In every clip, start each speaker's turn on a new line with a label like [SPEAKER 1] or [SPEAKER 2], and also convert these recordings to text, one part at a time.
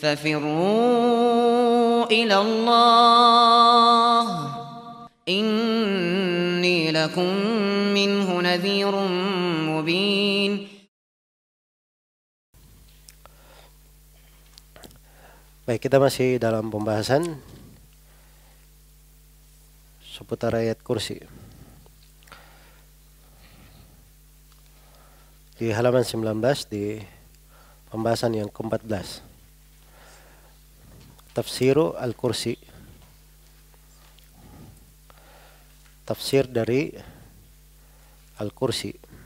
[SPEAKER 1] ففروا إلى الله إني لكم منه نذير مبين.
[SPEAKER 2] Baik, kita masih dalam pembahasan seputar ayat kursi. Di halaman 19 di pembahasan yang ke-14. Tafsiru al-kursi. Tafsir dari al-kursi.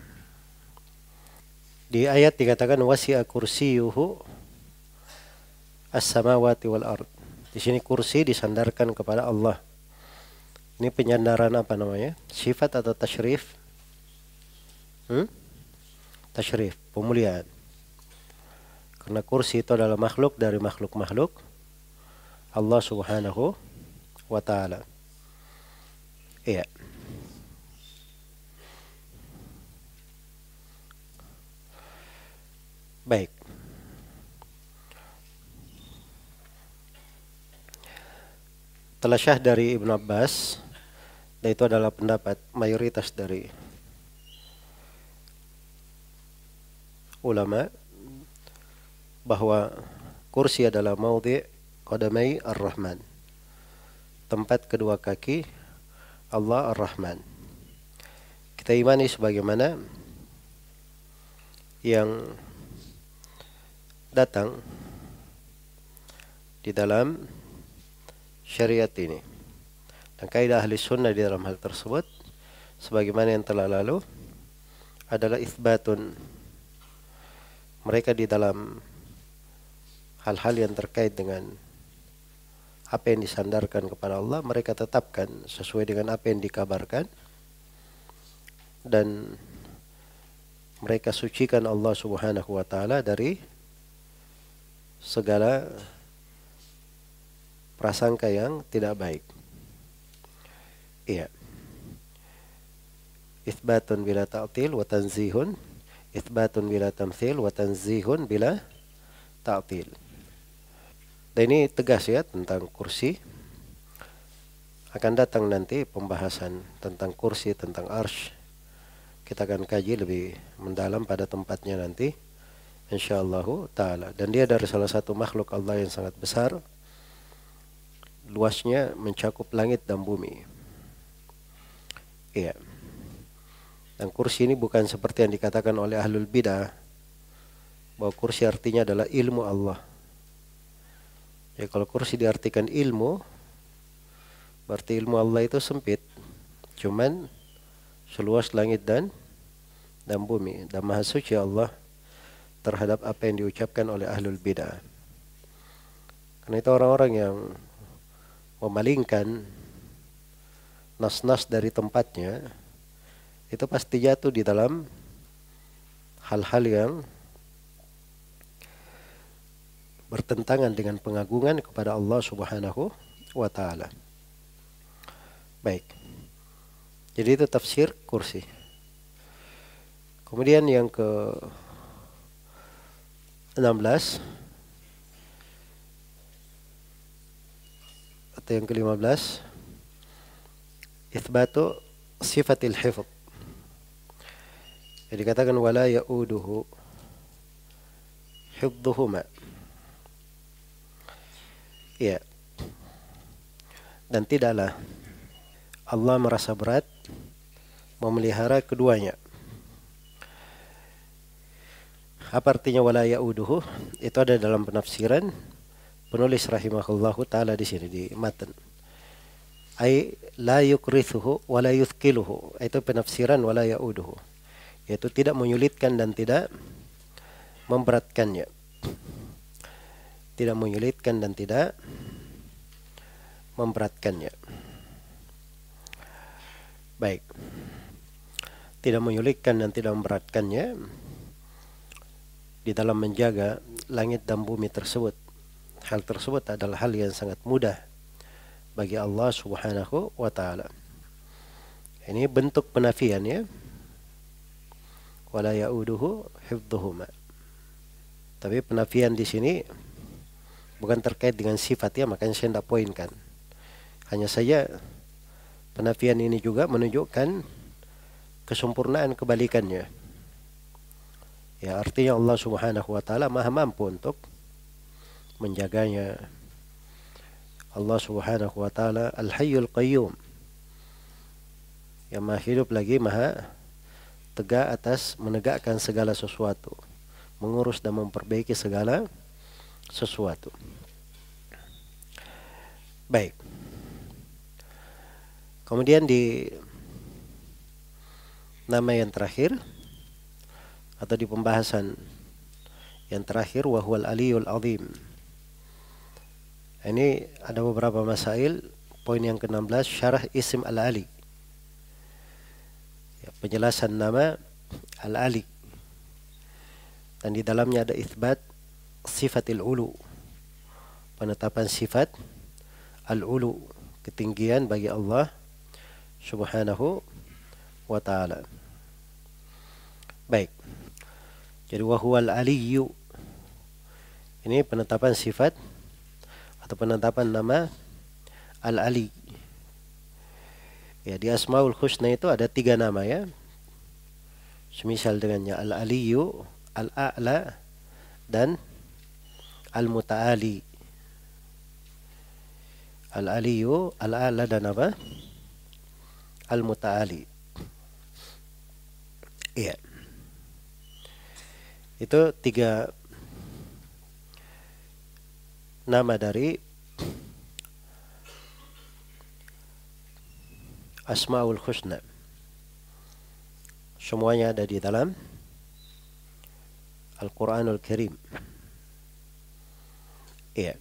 [SPEAKER 2] Di ayat dikatakan wasi'a kursiyuhu as-samawati wal ard. Di sini kursi disandarkan kepada Allah. Ini penyandaran apa namanya? Sifat atau tasyrif? Tasyrif, pemuliaan. Karena kursi itu adalah makhluk dari makhluk-makhluk Allah Subhanahu wa ta'ala. Iya. Baik. Telah syah dari Ibn Abbas, dan itu adalah pendapat mayoritas dari ulama, bahwa kursi adalah maudhi' qadamai ar-Rahman, tempat kedua kaki Allah ar-Rahman. Kita imani sebagaimana yang datang di dalam syariat ini. Dan kaidah ahli sunnah di dalam hal tersebut, sebagaimana yang telah lalu, adalah itsbatun. Mereka di dalam hal-hal yang terkait dengan apa yang disandarkan kepada Allah, mereka tetapkan sesuai dengan apa yang dikabarkan, dan mereka sucikan Allah Subhanahu wa ta'ala dari segala prasangka yang tidak baik. Iya. Itsbatun bila ta'til wa tanzihun, itsbatun bila tamthil wa tanzihun bila ta'til. Dan ini tegas ya tentang kursi. Akan datang nanti pembahasan tentang kursi, tentang arsy. Kita akan kaji lebih mendalam pada tempatnya nanti, insyaallah ta'ala. Dan dia dari salah satu makhluk Allah yang sangat besar. Luasnya mencakup langit dan bumi. Iya. Dan kursi ini bukan seperti yang dikatakan oleh ahlul bidah, bahwa kursi artinya adalah ilmu Allah. Ya, kalau kursi diartikan ilmu, berarti ilmu Allah itu sempit. Cuman seluas langit dan bumi. Dan maha suci Allah terhadap apa yang diucapkan oleh ahlul bidah. Karena itu orang-orang yang memalingkan nas-nas dari tempatnya, itu pasti jatuh di dalam hal-hal yang bertentangan dengan pengagungan kepada Allah Subhanahu wa ta'ala. Baik. Jadi itu tafsir kursi. Kemudian yang ke-16 atau yang ke-15, itsbatu sifatil hifdz. Jadi dikatakan wala ya'uduhu hifdhuhuma. Ya. Dan tidaklah Allah merasa berat memelihara keduanya. Apa artinya wala ya'uduhu? Itu ada dalam penafsiran penulis rahimahullahu taala di sini di matan. Ai la yukrithuhu wa la yuthqiluhu. Itu penafsiran wala ya'uduhu. Yaitu tidak menyulitkan dan tidak memberatkannya. Tidak menyulitkan dan tidak memberatkannya. Baik. Tidak menyulitkan dan tidak memberatkannya di dalam menjaga langit dan bumi tersebut. Hal tersebut adalah hal yang sangat mudah bagi Allah Subhanahu wa ta'ala. Ini bentuk penafian ya. Wala ya'uduhu hifdhuhuma. Tapi penafian di sini bukan terkait dengan sifat ya, makanya saya tidak poinkan. Hanya saja penafian ini juga menunjukkan kesempurnaan kebalikannya. Ya, artinya Allah Subhanahu wa taala Maha mampu untuk menjaganya. Allah Subhanahu wa taala Al-Hayyul Qayyum, yang Maha hidup lagi Maha tegak atas menegakkan segala sesuatu, mengurus dan memperbaiki segala sesuatu. Baik. Kemudian di nama yang terakhir atau di pembahasan yang terakhir, wa huwal aliyul azim. Ini ada beberapa masail. Poin yang ke-16, syarah isim al-ali. Ya, penjelasan nama al-ali. Dan di dalamnya ada itsbat sifatil ulu. Penetapan sifat al-ulu, ketinggian bagi Allah Subhanahu wa ta'ala. Baik. Jadi wa huwal aliyyu. Ini penetapan sifat atau penetapan nama al-ali. Ya, di Asmaul Husna itu ada 3 nama ya. Semisal dengannya al-aliyyu, al-a'la, dan al-muta'ali. Al-aliyyu, al-a'la, dan apa? Al-muta'ali. Iya. Itu 3 nama dari Asmaul Husna. Semuanya ada di dalam Al-Quranul Karim. Iya.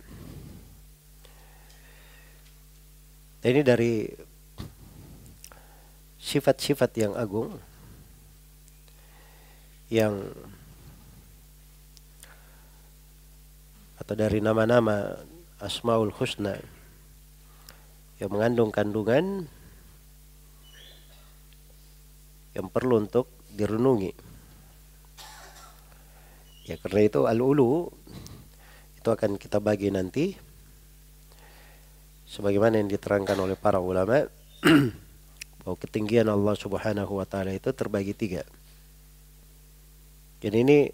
[SPEAKER 2] Ini dari sifat-sifat yang agung yang atau dari nama-nama Asmaul Husna yang mengandung kandungan yang perlu untuk direnungi. Ya, karena itu al-ulu itu akan kita bagi nanti sebagaimana yang diterangkan oleh para ulama bahwa ketinggian Allah Subhanahu wa taala itu terbagi 3. Jadi ini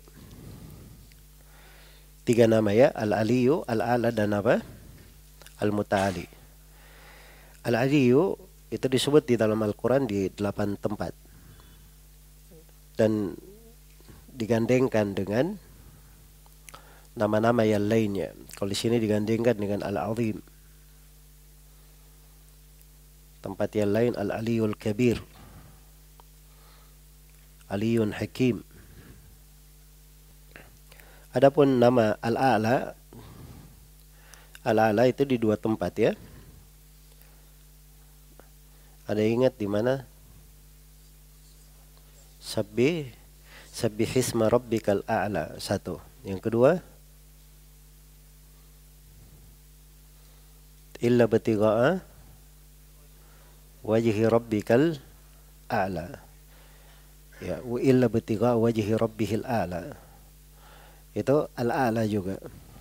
[SPEAKER 2] 3 nama ya, al-aliyyu, al-a'la, dan apa? Al-muta'ali. Al-aliyyu itu disebut di dalam Al-Quran di 8 tempat. Dan digandengkan dengan nama-nama yang lainnya. Kalau di sini digandengkan dengan al-azim. Tempat yang lain al-aliyul kabir, aliyun hakim. Adapun nama al-a'la, al-a'la itu di 2 tempat ya. Ada ingat di mana? Sabbihisma rabbikal a'la, 1. Yang kedua, illa batigha'a wajhi rabbikal a'la. Ya, wa illa batigha'a wajhi rabbihil a'la. Itu al-a'la juga.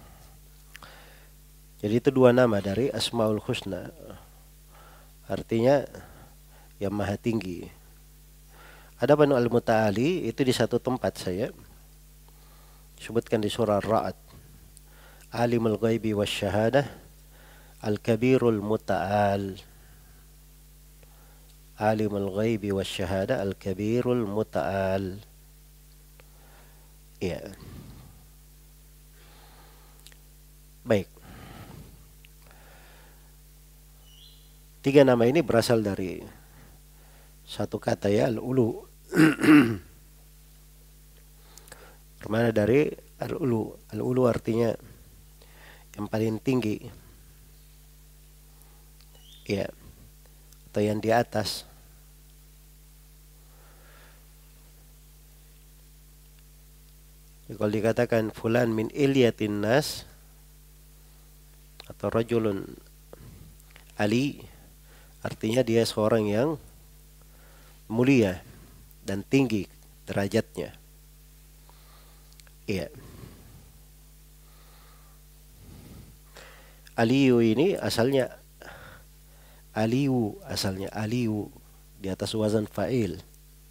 [SPEAKER 2] Jadi itu 2 nama dari Asmaul Husna. Artinya yang maha tinggi. Adapun al-muta'ali itu di 1 tempat saya. Disebutkan di surah Ar-Ra'd. Alimul ghaibi wasyahadah, al-kabirul muta'al. Alimul ghaibi wasyahadah, al-kabirul muta'al. Ya. Baik. 3 nama ini berasal dari 1 kata ya, al-ulu. Bermana dari al-ulu. Al-ulu artinya yang paling tinggi. Ya. Atau yang di atas. Kalau dikatakan fulan min ilyatin nas atau rajulun ali, artinya dia seorang yang mulia dan tinggi derajatnya. Iya. Aliyu ini asalnya aliyu, di atas wazan fa'il.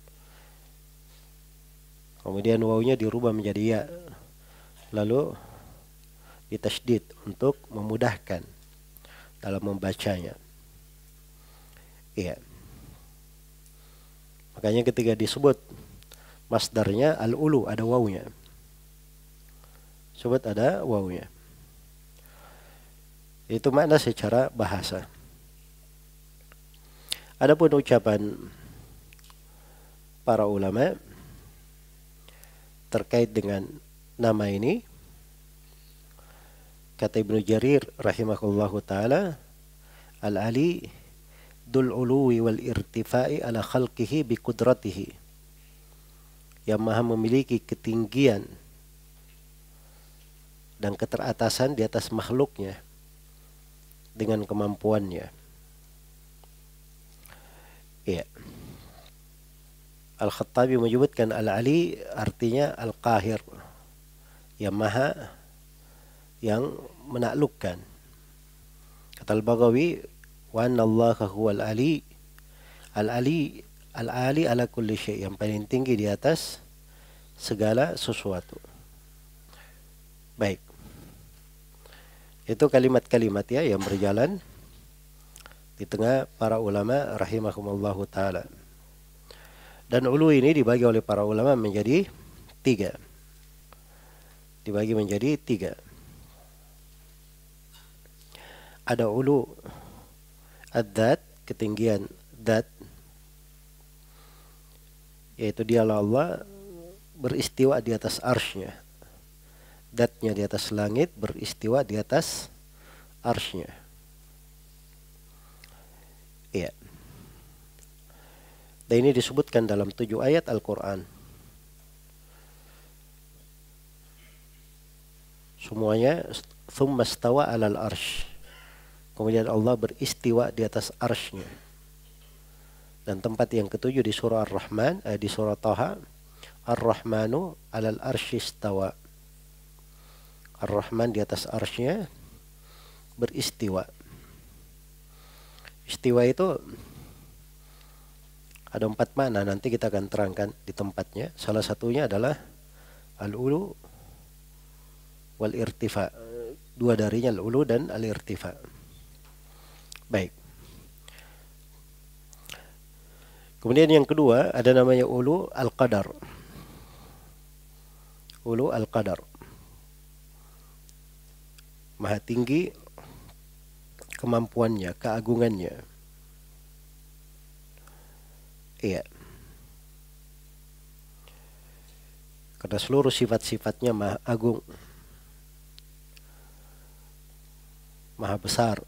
[SPEAKER 2] Kemudian wawunya dirubah menjadi ya, lalu ditasydid untuk memudahkan dalam membacanya. Iya. Makanya ketika disebut masdarnya al-ulu ada wawunya. Sebut ada wawunya. Itu makna secara bahasa. Adapun ucapan para ulama terkait dengan nama ini, kata Ibnu Jarir rahimahullahu taala, al-ali dul uluwi wal irtifai ala khalqihi bi qudratihi, yang maha memiliki ketinggian dan keteratasan di atas makhluknya dengan kemampuannya. Ya. Al-Khattabi menyebutkan al-ali artinya al-qahir, yang maha, yang menaklukkan. Kata Al-Baghawi, wa anna allaha huwal ali, al-ali al-ali ala kulli syai', yang paling tinggi di atas segala sesuatu. Baik. Itu kalimat-kalimat ya yang berjalan di tengah para ulama rahimahumullahu taala. Dan ulu ini dibagi oleh para ulama menjadi tiga. Dibagi menjadi tiga. Ada ulu ad-dat, ketinggian dat, yaitu dialah Allah beristiwa di atas arsy-Nya. Datnya di atas langit, beristiwa di atas arsy-Nya. Iya. Dan ini disebutkan dalam 7 ayat Al-Quran. Semuanya thumma stawa alal arsh. Kemudian Allah beristiwa di atas arsy-Nya. Dan tempat yang ketujuh di surah Ar-Rahman, di surah Taha, Ar-Rahmanu alal arsy istawa. Ar-Rahman di atas arsy-Nya beristiwa. Istiwa itu ada 4 makna, nanti kita akan terangkan di tempatnya. Salah satunya adalah al-ulu wal irtifa. Dua darinya al-ulu dan al-irtifa. Baik. Kemudian yang kedua ada namanya ulu al-qadar. Ulu al-qadar. Maha tinggi kemampuannya, keagungannya. Iya. Karena seluruh sifat-sifatnya maha agung, maha besar.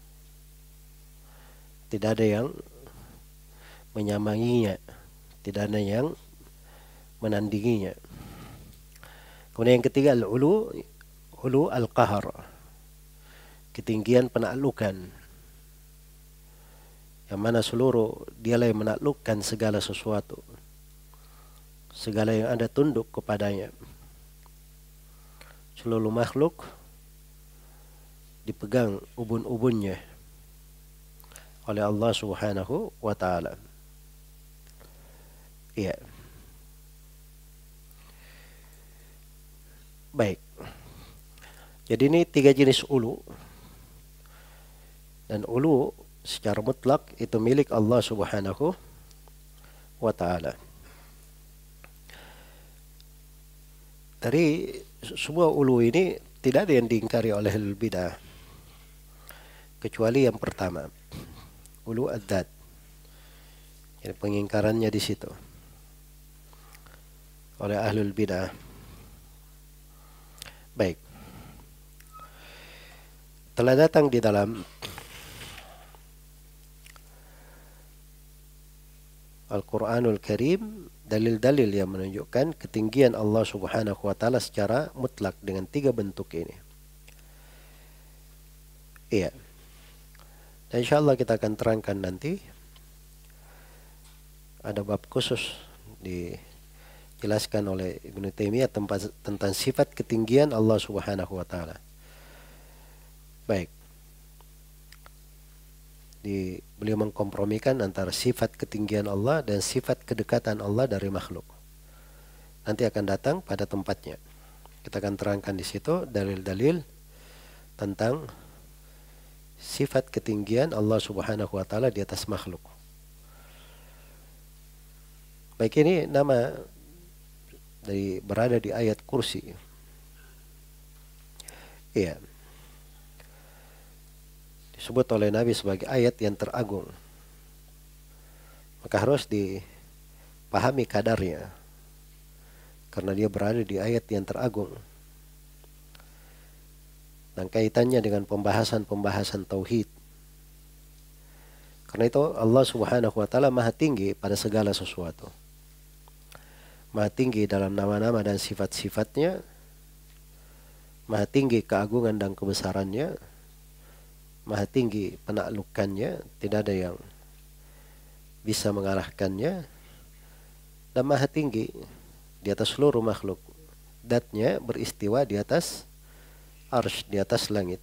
[SPEAKER 2] Tidak ada yang menyamanginya, tidak ada yang menandinginya. Kemudian yang ketiga al-ulu, ulu al-qahar, ketinggian penaklukan, yang mana seluruh dialah yang menaklukkan segala sesuatu, segala yang ada tunduk kepadanya. Seluruh makhluk dipegang ubun-ubunnya oleh Allah Subhanahu wa taala. Iya. Baik. Jadi ini 3 jenis ulu. Dan ulu secara mutlak itu milik Allah Subhanahu wa taala. Dari semua ulu ini tidak ada yang diingkari oleh ahlul bidah kecuali yang pertama, ulu ad-dat. Jadi pengingkarannya di situ oleh ahlul bidah. Baik. Telah datang di dalam Al-Quranul Karim dalil-dalil yang menunjukkan ketinggian Allah Subhanahu wa taala secara mutlak dengan 3 bentuk ini. Iya. Dan insyaallah kita akan terangkan nanti. Ada bab khusus dijelaskan oleh Ibnu Taimiyah tentang sifat ketinggian Allah Subhanahu wa taala. Baik. Beliau mengkompromikan antara sifat ketinggian Allah dan sifat kedekatan Allah dari makhluk. Nanti akan datang pada tempatnya. Kita akan terangkan di situ dalil-dalil tentang sifat ketinggian Allah Subhanahu wa taala di atas makhluk. Baik, ini nama berada di ayat kursi. Iya. Disebut oleh Nabi sebagai ayat yang teragung. Maka harus dipahami kadarnya. Karena dia berada di ayat yang teragung. Dan kaitannya dengan pembahasan-pembahasan tauhid. Karena itu Allah Subhanahu wa taala Maha tinggi pada segala sesuatu. Maha tinggi dalam nama-nama dan sifat-sifatnya. Maha tinggi keagungan dan kebesarannya. Maha tinggi penaklukannya, tidak ada yang bisa mengalahkannya. Dan maha tinggi di atas seluruh makhluk. Zatnya beristiwa di atas arsy, di atas langit.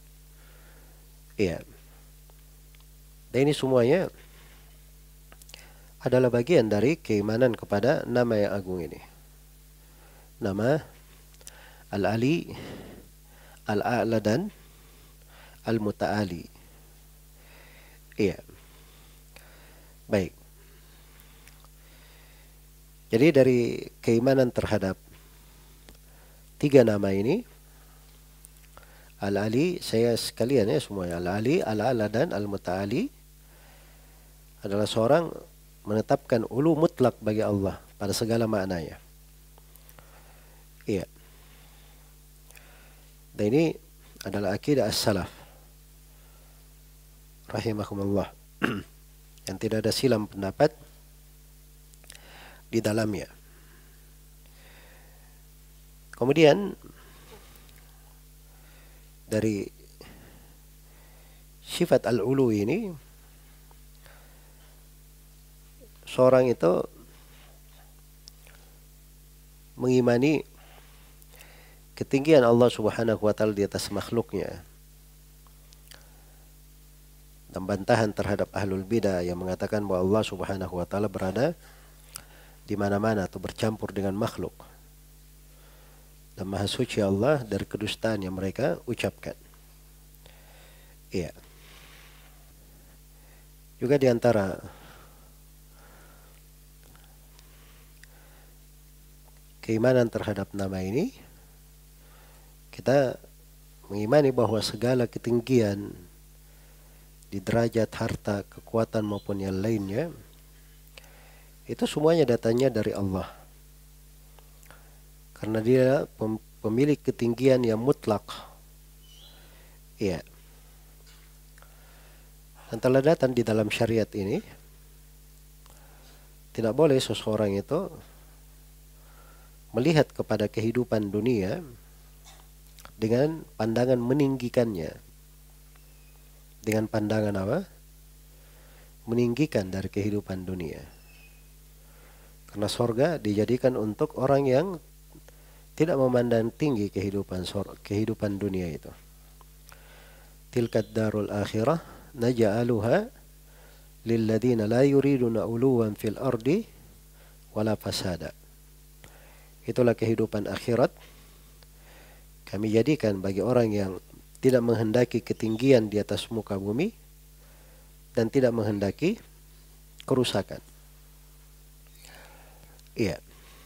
[SPEAKER 2] Iya. Dan ini semuanya adalah bagian dari keimanan kepada nama yang agung ini. Nama Al-Ali, Al-A'la dan Al-Muta'ali. Iya. Baik. Jadi dari keimanan terhadap tiga nama ini, Al-Ali, saya sekalian ya semuanya, Al-Ali, Al-A'la dan Al-Muta'ali, adalah seorang menetapkan ulu mutlak bagi Allah pada segala maknanya. Iya. Dan ini adalah akidah as-salaf rahimahumullah yang tidak ada silam pendapat di dalamnya. Kemudian dari sifat al-ulu ini, seorang itu mengimani ketinggian Allah Subhanahu wa taala di atas makhluknya. Dan bantahan terhadap ahlul bidah yang mengatakan bahwa Allah Subhanahu wa taala berada di mana-mana atau bercampur dengan makhluk. Dan maha suci Allah dari kedustaan yang mereka ucapkan. Iya. Juga di antara keimanan terhadap nama ini, kita mengimani bahwa segala ketinggian di derajat, harta, kekuatan maupun yang lainnya, itu semuanya datangnya dari Allah. Karena dia pemilik ketinggian yang mutlak. Iya. Dan telah datang di dalam syariat ini, tidak boleh seseorang itu melihat kepada kehidupan dunia dengan pandangan meninggikannya. Dengan pandangan apa? Meninggikan dari kehidupan dunia. Karena sorga dijadikan untuk orang yang tidak memandang tinggi kehidupan dunia itu. Tilkad darul akhirah naj'aluha lilladina la yuriduna uluwan fil ardi wala fasada. Itulah kehidupan akhirat. Kami jadikan bagi orang yang tidak menghendaki ketinggian di atas muka bumi dan tidak menghendaki kerusakan. Iya.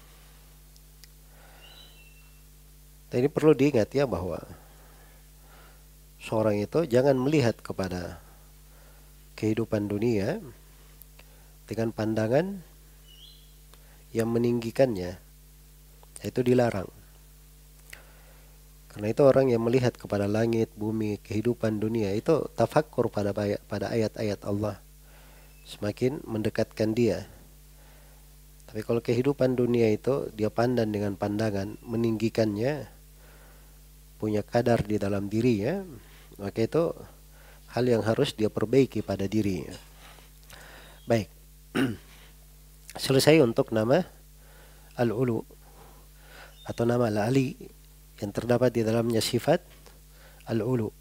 [SPEAKER 2] Dan ini perlu diingat ya bahwa seorang itu jangan melihat kepada kehidupan dunia dengan pandangan yang meninggikannya. Itu dilarang. Karena itu orang yang melihat kepada langit, bumi, kehidupan dunia, itu tafakkur pada ayat-ayat Allah. Semakin mendekatkan dia. Tapi kalau kehidupan dunia itu dia pandang dengan pandangan meninggikannya, punya kadar di dalam dirinya, maka itu hal yang harus dia perbaiki pada dirinya. Baik. Selesai untuk nama Al-Ulu atau nama Al-Ali yang terdapat di dalamnya sifat Al-Ulu.